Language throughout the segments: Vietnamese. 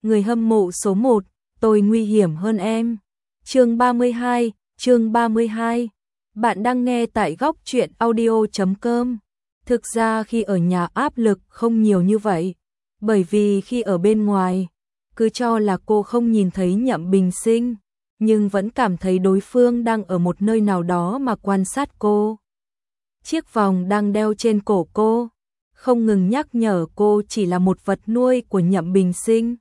người hâm mộ số 1, tôi nguy hiểm hơn em. Chương 32. Bạn đang nghe tại góc truyện audio.com. Thực ra khi ở nhà áp lực không nhiều như vậy, bởi vì khi ở bên ngoài, cứ cho là cô không nhìn thấy Nhậm Bình Sinh, nhưng vẫn cảm thấy đối phương đang ở một nơi nào đó mà quan sát cô. Chiếc vòng đang đeo trên cổ cô, không ngừng nhắc nhở cô chỉ là một vật nuôi của Nhậm Bình Sinh.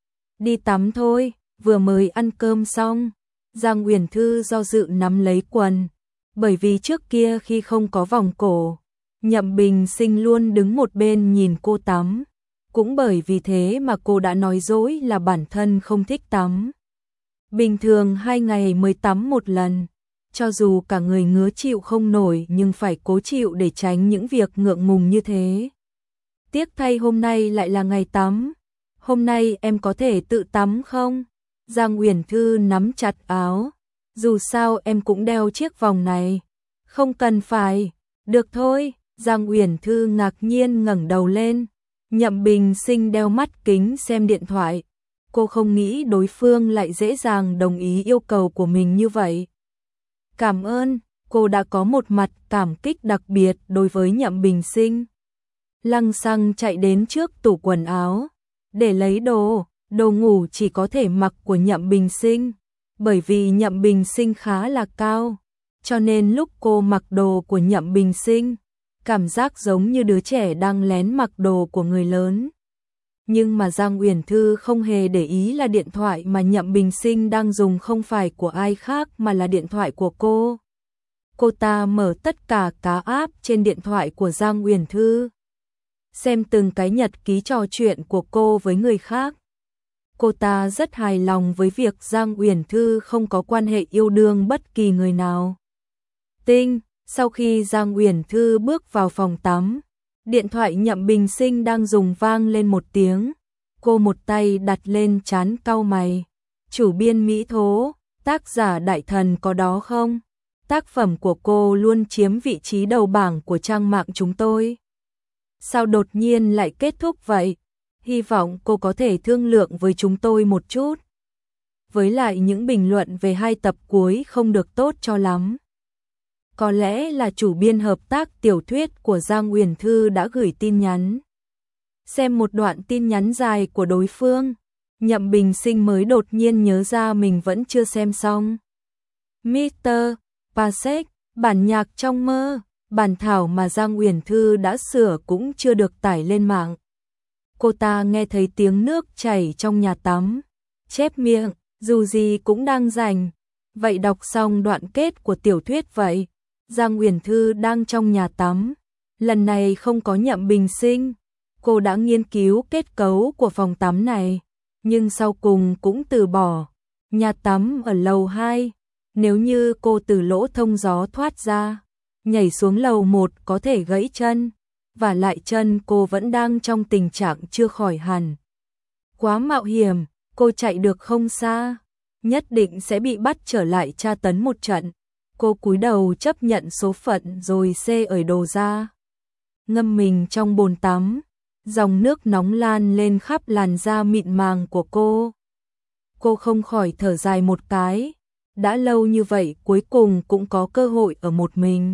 Đi tắm thôi, vừa mới ăn cơm xong. Giang Uyển Thư do dự nắm lấy quần, bởi vì trước kia khi không có vòng cổ, Nhậm Bình Sinh luôn đứng một bên nhìn cô tắm. Cũng bởi vì thế mà cô đã nói dối là bản thân không thích tắm. Bình thường 2 ngày mới tắm một lần, cho dù cả người ngứa chịu không nổi nhưng phải cố chịu để tránh những việc ngượng ngùng như thế. Tiếc thay hôm nay lại là ngày tắm. Hôm nay em có thể tự tắm không? Giang Uyển Thư nắm chặt áo. Dù sao em cũng đeo chiếc vòng này. Không cần phải. Được thôi. Giang Uyển Thư ngạc nhiên ngẩng đầu lên. Nhậm Bình Sinh đeo mắt kính xem điện thoại. Cô không nghĩ đối phương lại dễ dàng đồng ý yêu cầu của mình như vậy. Cảm ơn. Cô đã có một mặt cảm kích đặc biệt đối với Nhậm Bình Sinh. Lăng xăng chạy đến trước tủ quần áo để lấy đồ ngủ chỉ có thể mặc của Nhậm Bình Sinh, bởi vì Nhậm Bình Sinh khá là cao, cho nên lúc cô mặc đồ của Nhậm Bình Sinh, cảm giác giống như đứa trẻ đang lén mặc đồ của người lớn. Nhưng mà Giang Uyển Thư không hề để ý là điện thoại mà Nhậm Bình Sinh đang dùng không phải của ai khác mà là điện thoại của cô. Cô ta mở tất cả các app trên điện thoại của Giang Uyển Thư, xem từng cái nhật ký trò chuyện của cô với người khác. Cô ta rất hài lòng với việc Giang Uyển Thư không có quan hệ yêu đương bất kỳ người nào. Sau khi Giang Uyển Thư bước vào phòng tắm, điện thoại Nhậm Bình Sinh đang dùng vang lên một tiếng. Cô một tay đặt lên trán cau mày. Chủ biên Mỹ Thố, tác giả Đại Thần có đó không? Tác phẩm của cô luôn chiếm vị trí đầu bảng của trang mạng chúng tôi. Sao đột nhiên lại kết thúc vậy? Hy vọng cô có thể thương lượng với chúng tôi một chút. Với lại những bình luận về 2 tập cuối không được tốt cho lắm. Có lẽ là chủ biên hợp tác tiểu thuyết của Giang Uyển Thư đã gửi tin nhắn. Xem một đoạn tin nhắn dài của đối phương, Nhậm Bình Sinh mới đột nhiên nhớ ra mình vẫn chưa xem xong. Mr. Pasek, bản nhạc trong mơ, bản thảo mà Giang Uyển Thư đã sửa cũng chưa được tải lên mạng. Cô ta nghe thấy tiếng nước chảy trong nhà tắm, chép miệng, dù gì cũng đang rảnh. Vậy đọc xong đoạn kết của tiểu thuyết vậy. Giang Uyển Thư đang trong nhà tắm, lần này không có Nhậm Bình Sinh. Cô đã nghiên cứu kết cấu của phòng tắm này, nhưng sau cùng cũng từ bỏ. Nhà tắm ở lầu 2, nếu như cô từ lỗ thông gió thoát ra, nhảy xuống lầu 1 có thể gãy chân, và lại chân cô vẫn đang trong tình trạng chưa khỏi hẳn. Quá mạo hiểm, cô chạy được không xa, nhất định sẽ bị bắt trở lại tra tấn một trận. Cô cúi đầu chấp nhận số phận rồi xê ởi đồ ra. Ngâm mình trong bồn tắm, dòng nước nóng lan lên khắp làn da mịn màng của cô. Cô không khỏi thở dài một cái, đã lâu như vậy cuối cùng cũng có cơ hội ở một mình.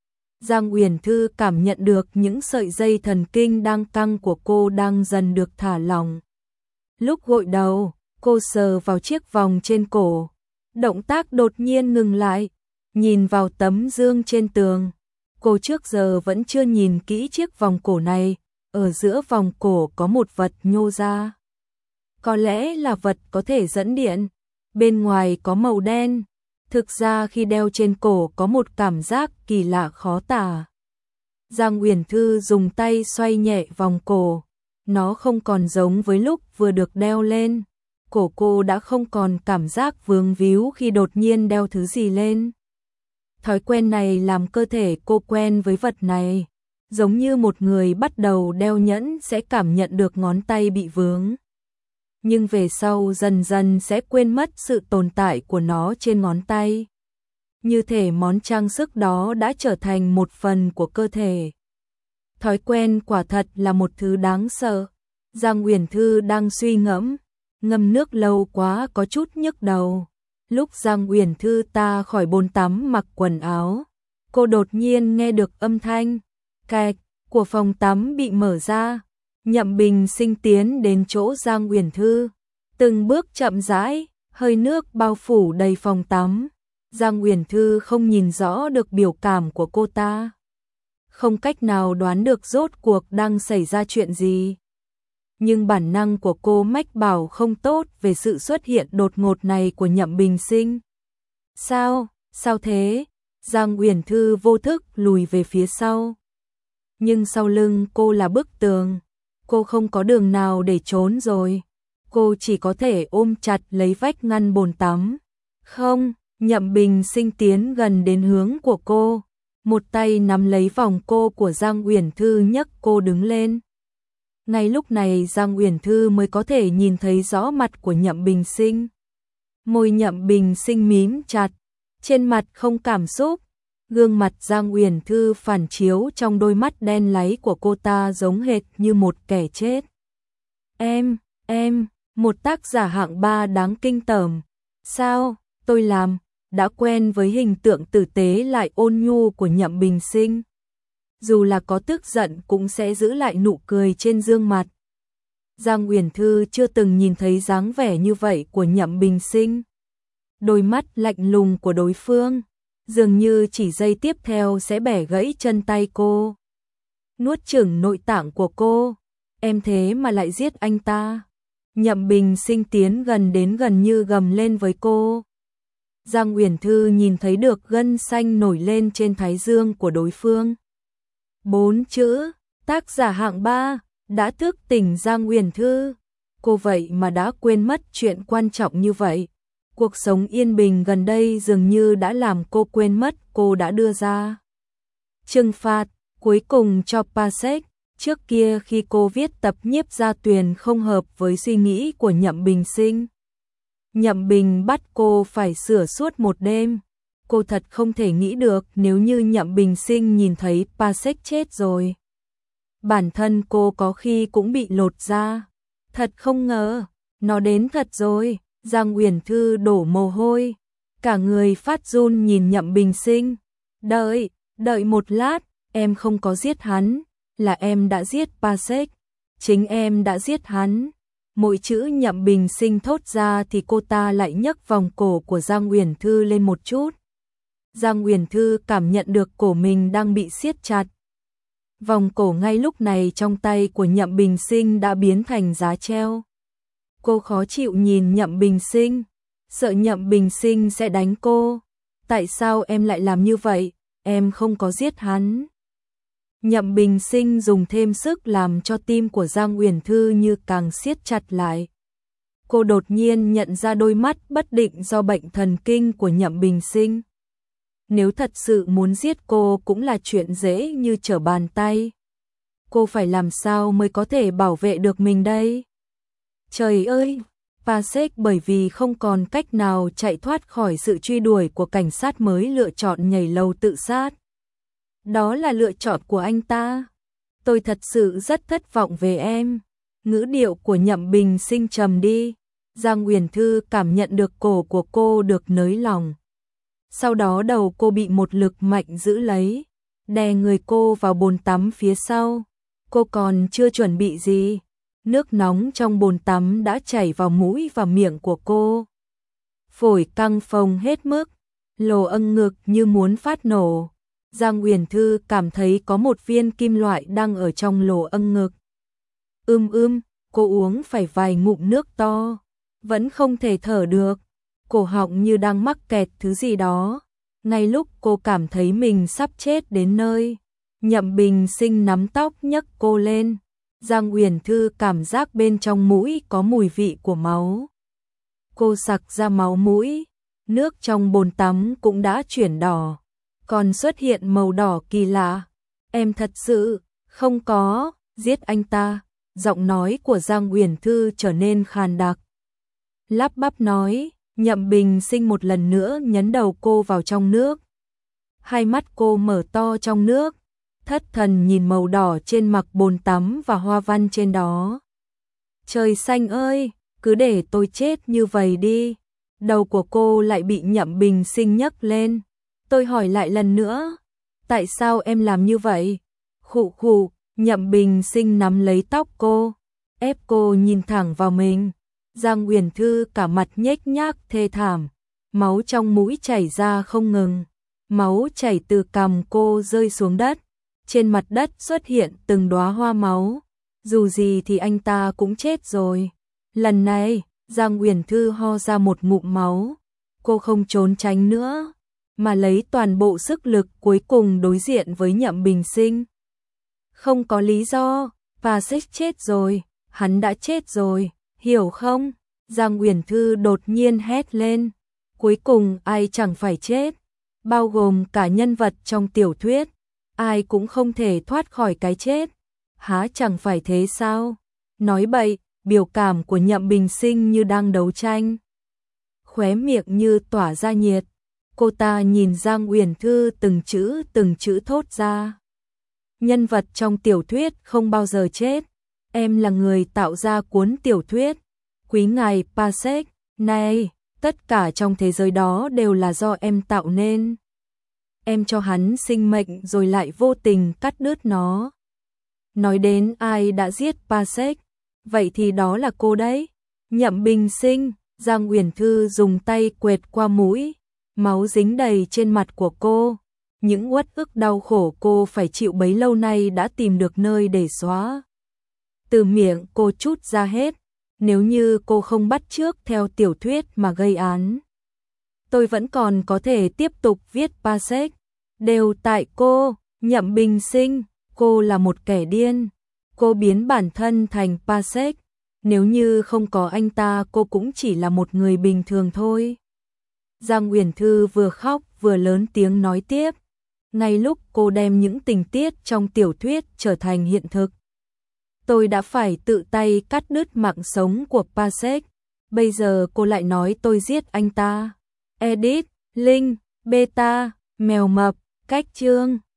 Giang Uyển Thư cảm nhận được những sợi dây thần kinh đang căng của cô đang dần được thả lỏng. Lúc gội đầu, cô sờ vào chiếc vòng trên cổ. Động tác đột nhiên ngừng lại, nhìn vào tấm gương trên tường. Cô trước giờ vẫn chưa nhìn kỹ chiếc vòng cổ này, ở giữa vòng cổ có một vật nhô ra. Có lẽ là vật có thể dẫn điện, bên ngoài có màu đen. Thực ra khi đeo trên cổ có một cảm giác kỳ lạ khó tả. Giang Uyển Thư dùng tay xoay nhẹ vòng cổ, nó không còn giống với lúc vừa được đeo lên. Cổ cô đã không còn cảm giác vướng víu khi đột nhiên đeo thứ gì lên. Thói quen này làm cơ thể cô quen với vật này, giống như một người bắt đầu đeo nhẫn sẽ cảm nhận được ngón tay bị vướng. Nhưng về sau dần dần sẽ quên mất sự tồn tại của nó trên ngón tay. Như thể món trang sức đó đã trở thành một phần của cơ thể. Thói quen quả thật là một thứ đáng sợ. Giang Uyển Thư đang suy ngẫm, ngâm nước lâu quá có chút nhức đầu. Lúc Giang Uyển Thư ta khỏi bồn tắm mặc quần áo, cô đột nhiên nghe được âm thanh cạch của phòng tắm bị mở ra. Nhậm Bình Sinh tiến đến chỗ Giang Uyển Thư, từng bước chậm rãi, hơi nước bao phủ đầy phòng tắm. Giang Uyển Thư không nhìn rõ được biểu cảm của cô ta, không cách nào đoán được rốt cuộc đang xảy ra chuyện gì. Nhưng bản năng của cô mách bảo không tốt về sự xuất hiện đột ngột này của Nhậm Bình Sinh. Sao thế? Giang Uyển Thư vô thức lùi về phía sau. Nhưng sau lưng cô là bức tường, cô không có đường nào để trốn rồi. Cô chỉ có thể ôm chặt lấy vách ngăn bồn tắm. Không, Nhậm Bình Sinh tiến gần đến hướng của cô, một tay nắm lấy vòng cô của Giang Uyển Thư nhấc cô đứng lên. Ngay lúc này Giang Uyển Thư mới có thể nhìn thấy rõ mặt của Nhậm Bình Sinh. Môi Nhậm Bình Sinh mím chặt, trên mặt không cảm xúc. Gương mặt Giang Uyển Thư phản chiếu trong đôi mắt đen láy của cô ta giống hệt như một kẻ chết. Em, một tác giả hạng 3 đáng kinh tởm. Sao, tôi làm, đã quen với hình tượng tử tế lại ôn nhu của Nhậm Bình Sinh. Dù là có tức giận cũng sẽ giữ lại nụ cười trên gương mặt. Giang Uyển Thư chưa từng nhìn thấy dáng vẻ như vậy của Nhậm Bình Sinh. Đôi mắt lạnh lùng của đối phương, dường như chỉ giây tiếp theo sẽ bẻ gãy chân tay cô, nuốt chửng nội tạng của cô. Em thế mà lại giết anh ta. Nhậm Bình Sinh tiến gần đến gần như gầm lên với cô. Giang Uyển Thư nhìn thấy được gân xanh nổi lên trên thái dương của đối phương. 4 chữ, tác giả hạng 3, đã thức tỉnh Giang Uyển Thư. Cô vậy mà đã quên mất chuyện quan trọng như vậy. Cuộc sống yên bình gần đây dường như đã làm cô quên mất cô đã đưa ra trừng phạt cuối cùng cho Pasek. Trước kia khi cô viết tập Nhiếp Gia Tuyền không hợp với suy nghĩ của Nhậm Bình Sinh. Nhậm Bình bắt cô phải sửa suốt một đêm. Cô thật không thể nghĩ được nếu như Nhậm Bình Sinh nhìn thấy Pasek chết rồi, bản thân cô có khi cũng bị lột da. Thật không ngờ, nó đến thật rồi. Giang Uyển Thư đổ mồ hôi, cả người phát run nhìn Nhậm Bình Sinh. Đợi một lát, em không có giết hắn, là em đã giết Pasek, chính em đã giết hắn. Mỗi chữ Nhậm Bình Sinh thốt ra thì cô ta lại nhấc vòng cổ của Giang Uyển Thư lên một chút. Giang Uyển Thư cảm nhận được cổ mình đang bị siết chặt. Vòng cổ ngay lúc này trong tay của Nhậm Bình Sinh đã biến thành giá treo. Cô khó chịu nhìn Nhậm Bình Sinh, sợ Nhậm Bình Sinh sẽ đánh cô. Tại sao em lại làm như vậy? Em không có giết hắn. Nhậm Bình Sinh dùng thêm sức làm cho tim của Giang Uyển Thư như càng siết chặt lại. Cô đột nhiên nhận ra đôi mắt bất định do bệnh thần kinh của Nhậm Bình Sinh. Nếu thật sự muốn giết cô cũng là chuyện dễ như trở bàn tay. Cô phải làm sao mới có thể bảo vệ được mình đây? Trời ơi! Pasek bởi vì không còn cách nào chạy thoát khỏi sự truy đuổi của cảnh sát mới lựa chọn nhảy lầu tự sát. Đó là lựa chọn của anh ta. Tôi thật sự rất thất vọng về em. Ngữ điệu của Nhậm Bình Sinh trầm đi. Giang Uyển Thư cảm nhận được cổ của cô được nới lỏng. Sau đó đầu cô bị một lực mạnh giữ lấy, đè người cô vào bồn tắm phía sau. Cô còn chưa chuẩn bị gì, nước nóng trong bồn tắm đã chảy vào mũi và miệng của cô. Phổi căng phồng hết mức, lồ âng ngực như muốn phát nổ. Giang Uyển Thư cảm thấy có một viên kim loại đang ở trong lỗ âng ngực. Cô uống phải vài ngụm nước to, vẫn không thể thở được. Cổ họng như đang mắc kẹt thứ gì đó. Ngay lúc cô cảm thấy mình sắp chết đến nơi, Nhậm Bình Sinh nắm tóc nhấc cô lên. Giang Uyển Thư cảm giác bên trong mũi có mùi vị của máu. Cô sặc ra máu mũi, nước trong bồn tắm cũng đã chuyển đỏ, còn xuất hiện màu đỏ kỳ lạ. Em thật sự không có giết anh ta. Giọng nói của Giang Uyển Thư trở nên khàn đặc, lắp bắp nói. Nhậm Bình Sinh một lần nữa nhấn đầu cô vào trong nước. Hai mắt cô mở to trong nước, thất thần nhìn màu đỏ trên mặt bồn tắm và hoa văn trên đó. Trời xanh ơi, cứ để tôi chết như vậy đi. Đầu của cô lại bị Nhậm Bình Sinh nhấc lên. Tôi hỏi lại lần nữa, tại sao em làm như vậy? Khụ khụ, Nhậm Bình Sinh nắm lấy tóc cô, ép cô nhìn thẳng vào mình. Giang Uyển Thư cả mặt nhếch nhác thê thảm, máu trong mũi chảy ra không ngừng. Máu chảy từ cằm cô rơi xuống đất, trên mặt đất xuất hiện từng đóa hoa máu. Dù gì thì anh ta cũng chết rồi. Lần này, Giang Uyển Thư ho ra một ngụm máu. Cô không trốn tránh nữa, mà lấy toàn bộ sức lực cuối cùng đối diện với Nhậm Bình Sinh. Không có lý do, Pasek chết rồi, hắn đã chết rồi, hiểu không? Giang Uyển Thư đột nhiên hét lên. Cuối cùng ai chẳng phải chết, bao gồm cả nhân vật trong tiểu thuyết, ai cũng không thể thoát khỏi cái chết. Há chẳng phải thế sao? Nói bậy, biểu cảm của Nhậm Bình Sinh như đang đấu tranh. Khóe miệng như tỏa ra nhiệt. Cô ta nhìn Giang Uyển Thư từng chữ thốt ra. Nhân vật trong tiểu thuyết không bao giờ chết. Em là người tạo ra cuốn tiểu thuyết. Quý ngài Pasek, này, tất cả trong thế giới đó đều là do em tạo nên. Em cho hắn sinh mệnh rồi lại vô tình cắt đứt nó. Nói đến ai đã giết Pasek, vậy thì đó là cô đấy. Nhậm Bình Sinh, Giang Uyển Thư dùng tay quệt qua mũi, máu dính đầy trên mặt của cô. Những uất ức đau khổ cô phải chịu bấy lâu nay đã tìm được nơi để xóa. Từ miệng cô trút ra hết. Nếu như cô không bắt chước theo tiểu thuyết mà gây án, tôi vẫn còn có thể tiếp tục viết Pasek. Đều tại cô, Nhậm Bình Sinh, cô là một kẻ điên. Cô biến bản thân thành Pasek. Nếu như không có anh ta cô cũng chỉ là một người bình thường thôi. Giang Uyển Thư vừa khóc vừa lớn tiếng nói tiếp. Ngay lúc cô đem những tình tiết trong tiểu thuyết trở thành hiện thực, tôi đã phải tự tay cắt đứt mạng sống của Pasek. Bây giờ cô lại nói tôi giết anh ta. Edit, Link, Beta, Mèo Mập, Cách Chương.